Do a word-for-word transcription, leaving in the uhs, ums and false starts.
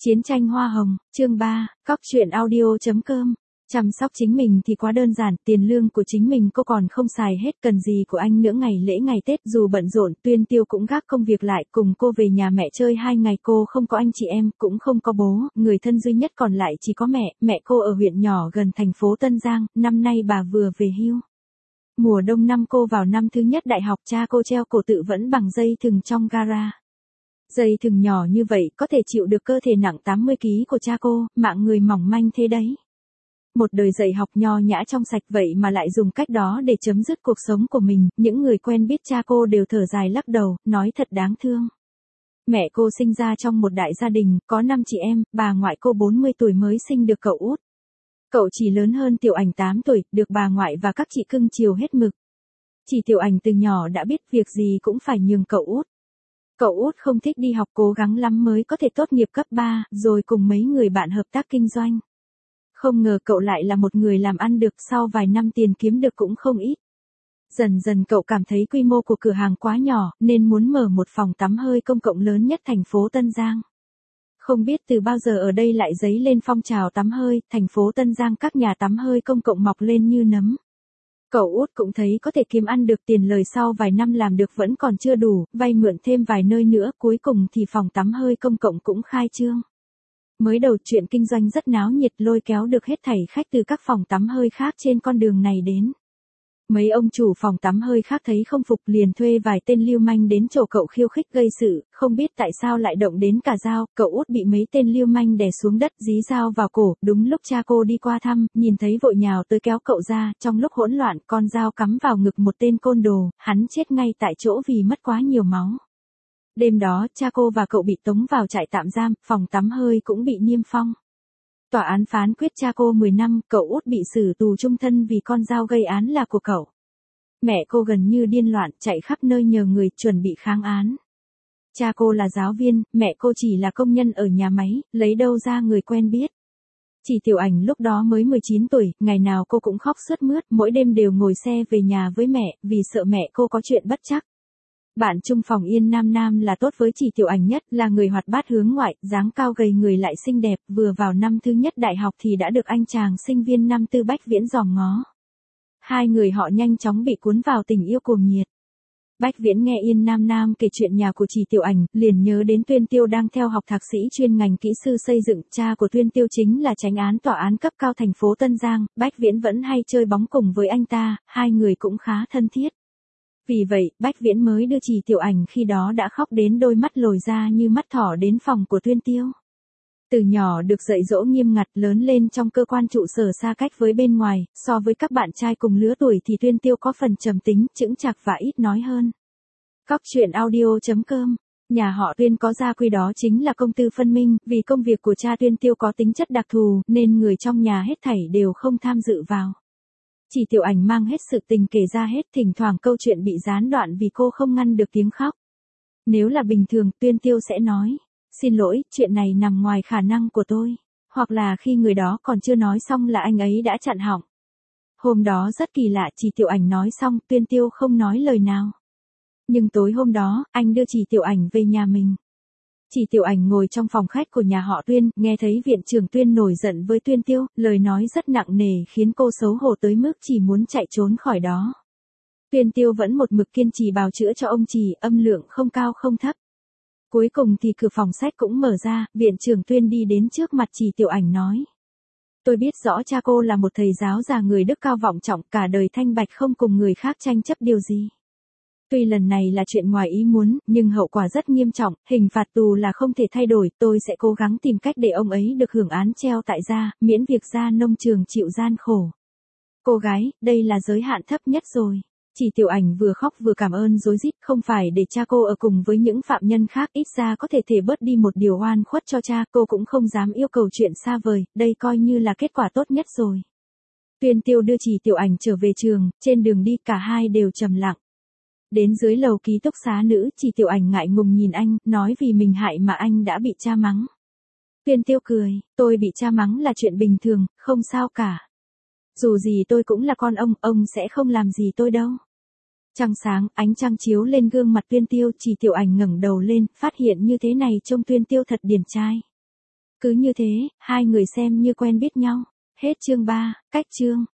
Chiến tranh hoa hồng, chương ba, cóc truyện audio.com. Chăm sóc chính mình thì quá đơn giản, tiền lương của chính mình cô còn không xài hết, cần gì của anh nữa. Ngày lễ ngày Tết dù bận rộn, Tuyên Tiêu cũng gác công việc lại, cùng cô về nhà mẹ chơi hai ngày. Cô không có anh chị em, cũng không có bố, người thân duy nhất còn lại chỉ có mẹ. Mẹ cô ở huyện nhỏ gần thành phố Tân Giang, năm nay bà vừa về hưu. Mùa đông năm cô vào năm thứ nhất đại học, cha cô treo cổ tự vẫn bằng dây thừng trong gara. Dây thừng nhỏ như vậy có thể chịu được cơ thể nặng tám mươi ki lô gam của cha cô, mạng người mỏng manh thế đấy. Một đời dạy học nho nhã trong sạch vậy mà lại dùng cách đó để chấm dứt cuộc sống của mình. Những người quen biết cha cô đều thở dài lắc đầu, nói thật đáng thương. Mẹ cô sinh ra trong một đại gia đình, có năm chị em, bà ngoại cô bốn mươi tuổi mới sinh được cậu út. Cậu chỉ lớn hơn Tiểu Ảnh tám tuổi, được bà ngoại và các chị cưng chiều hết mực. Chỉ Tiểu Ảnh từ nhỏ đã biết việc gì cũng phải nhường cậu út. Cậu út không thích đi học, cố gắng lắm mới có thể tốt nghiệp cấp ba, rồi cùng mấy người bạn hợp tác kinh doanh. Không ngờ cậu lại là một người làm ăn được, sau vài năm tiền kiếm được cũng không ít. Dần dần cậu cảm thấy quy mô của cửa hàng quá nhỏ, nên muốn mở một phòng tắm hơi công cộng lớn nhất thành phố Tân Giang. Không biết từ bao giờ ở đây lại dấy lên phong trào tắm hơi, thành phố Tân Giang các nhà tắm hơi công cộng mọc lên như nấm. Cậu út cũng thấy có thể kiếm ăn được tiền lời, sau vài năm làm được vẫn còn chưa đủ, vay mượn thêm vài nơi nữa, cuối cùng thì phòng tắm hơi công cộng cũng khai trương. Mới đầu chuyện kinh doanh rất náo nhiệt, lôi kéo được hết thảy khách từ các phòng tắm hơi khác trên con đường này đến. Mấy ông chủ phòng tắm hơi khác thấy không phục liền thuê vài tên lưu manh đến chỗ cậu khiêu khích gây sự, không biết tại sao lại động đến cả dao. Cậu út bị mấy tên lưu manh đè xuống đất, dí dao vào cổ. Đúng lúc cha cô đi qua thăm, nhìn thấy vội nhào tới kéo cậu ra. Trong lúc hỗn loạn, con dao cắm vào ngực một tên côn đồ, hắn chết ngay tại chỗ vì mất quá nhiều máu. Đêm đó, cha cô và cậu bị tống vào trại tạm giam, phòng tắm hơi cũng bị niêm phong. Tòa án phán quyết cha cô mười năm, cậu út bị xử tù chung thân vì con dao gây án là của cậu. Mẹ cô gần như điên loạn, chạy khắp nơi nhờ người chuẩn bị kháng án. Cha cô là giáo viên, mẹ cô chỉ là công nhân ở nhà máy, lấy đâu ra người quen biết. Chỉ Tiểu Ảnh lúc đó mới mười chín tuổi, ngày nào cô cũng khóc sướt mướt, mỗi đêm đều ngồi xe về nhà với mẹ, vì sợ mẹ cô có chuyện bất trắc. Bạn chung phòng Yên Nam Nam là tốt với Chỉ Tiểu Ảnh nhất, là người hoạt bát hướng ngoại, dáng cao gầy người lại xinh đẹp, vừa vào năm thứ nhất đại học thì đã được anh chàng sinh viên năm tư Bách Viễn dòm ngó. Hai người họ nhanh chóng bị cuốn vào tình yêu cuồng nhiệt. Bách Viễn nghe Yên Nam Nam kể chuyện nhà của Chỉ Tiểu Ảnh, liền nhớ đến Tuyên Tiêu đang theo học thạc sĩ chuyên ngành kỹ sư xây dựng, cha của Tuyên Tiêu chính là chánh án tòa án cấp cao thành phố Tân Giang, Bách Viễn vẫn hay chơi bóng cùng với anh ta, hai người cũng khá thân thiết. Vì vậy, Bách Viễn mới đưa Chỉ Tiểu Ảnh khi đó đã khóc đến đôi mắt lồi ra như mắt thỏ đến phòng của Tuyên Tiêu. Từ nhỏ được dạy dỗ nghiêm ngặt, lớn lên trong cơ quan trụ sở xa cách với bên ngoài, so với các bạn trai cùng lứa tuổi thì Tuyên Tiêu có phần trầm tính, chững chạc và ít nói hơn. Cóc truyện audio.com. Nhà họ Tuyên có gia quy đó chính là công tư phân minh, vì công việc của cha Tuyên Tiêu có tính chất đặc thù, nên người trong nhà hết thảy đều không tham dự vào. Chỉ Tiểu Ảnh mang hết sự tình kể ra hết, thỉnh thoảng câu chuyện bị gián đoạn vì cô không ngăn được tiếng khóc. Nếu là bình thường, Tuyên Tiêu sẽ nói, xin lỗi, chuyện này nằm ngoài khả năng của tôi. Hoặc là khi người đó còn chưa nói xong là anh ấy đã chặn họng. Hôm đó rất kỳ lạ, Chỉ Tiểu Ảnh nói xong, Tuyên Tiêu không nói lời nào. Nhưng tối hôm đó, anh đưa Chỉ Tiểu Ảnh về nhà mình. Chỉ Tiểu Ảnh ngồi trong phòng khách của nhà họ Tuyên, nghe thấy viện trưởng Tuyên nổi giận với Tuyên Tiêu, lời nói rất nặng nề khiến cô xấu hổ tới mức chỉ muốn chạy trốn khỏi đó. Tuyên Tiêu vẫn một mực kiên trì bào chữa cho ông Chỉ, âm lượng không cao không thấp. Cuối cùng thì cửa phòng sách cũng mở ra, viện trưởng Tuyên đi đến trước mặt Chỉ Tiểu Ảnh nói. Tôi biết rõ cha cô là một thầy giáo già người đức cao vọng trọng, cả đời thanh bạch không cùng người khác tranh chấp điều gì. Tuy lần này là chuyện ngoài ý muốn, nhưng hậu quả rất nghiêm trọng, hình phạt tù là không thể thay đổi, tôi sẽ cố gắng tìm cách để ông ấy được hưởng án treo tại gia, miễn việc ra nông trường chịu gian khổ. Cô gái, đây là giới hạn thấp nhất rồi. Chỉ Tiểu Ảnh vừa khóc vừa cảm ơn rối rít, không phải để cha cô ở cùng với những phạm nhân khác, ít ra có thể thể bớt đi một điều oan khuất cho cha, cô cũng không dám yêu cầu chuyện xa vời, đây coi như là kết quả tốt nhất rồi. Tuyên Tiêu đưa Chỉ Tiểu Ảnh trở về trường, trên đường đi cả hai đều trầm lặng. Đến dưới lầu ký túc xá nữ, Chỉ Tiểu Ảnh ngại ngùng nhìn anh, nói vì mình hại mà anh đã bị cha mắng. Tuyên Tiêu cười, tôi bị cha mắng là chuyện bình thường, không sao cả. Dù gì tôi cũng là con ông, ông sẽ không làm gì tôi đâu. Trăng sáng, ánh trăng chiếu lên gương mặt Tuyên Tiêu, Chỉ Tiểu Ảnh ngẩng đầu lên, phát hiện như thế này trông Tuyên Tiêu thật điển trai. Cứ như thế, hai người xem như quen biết nhau. Hết chương ba, cách chương.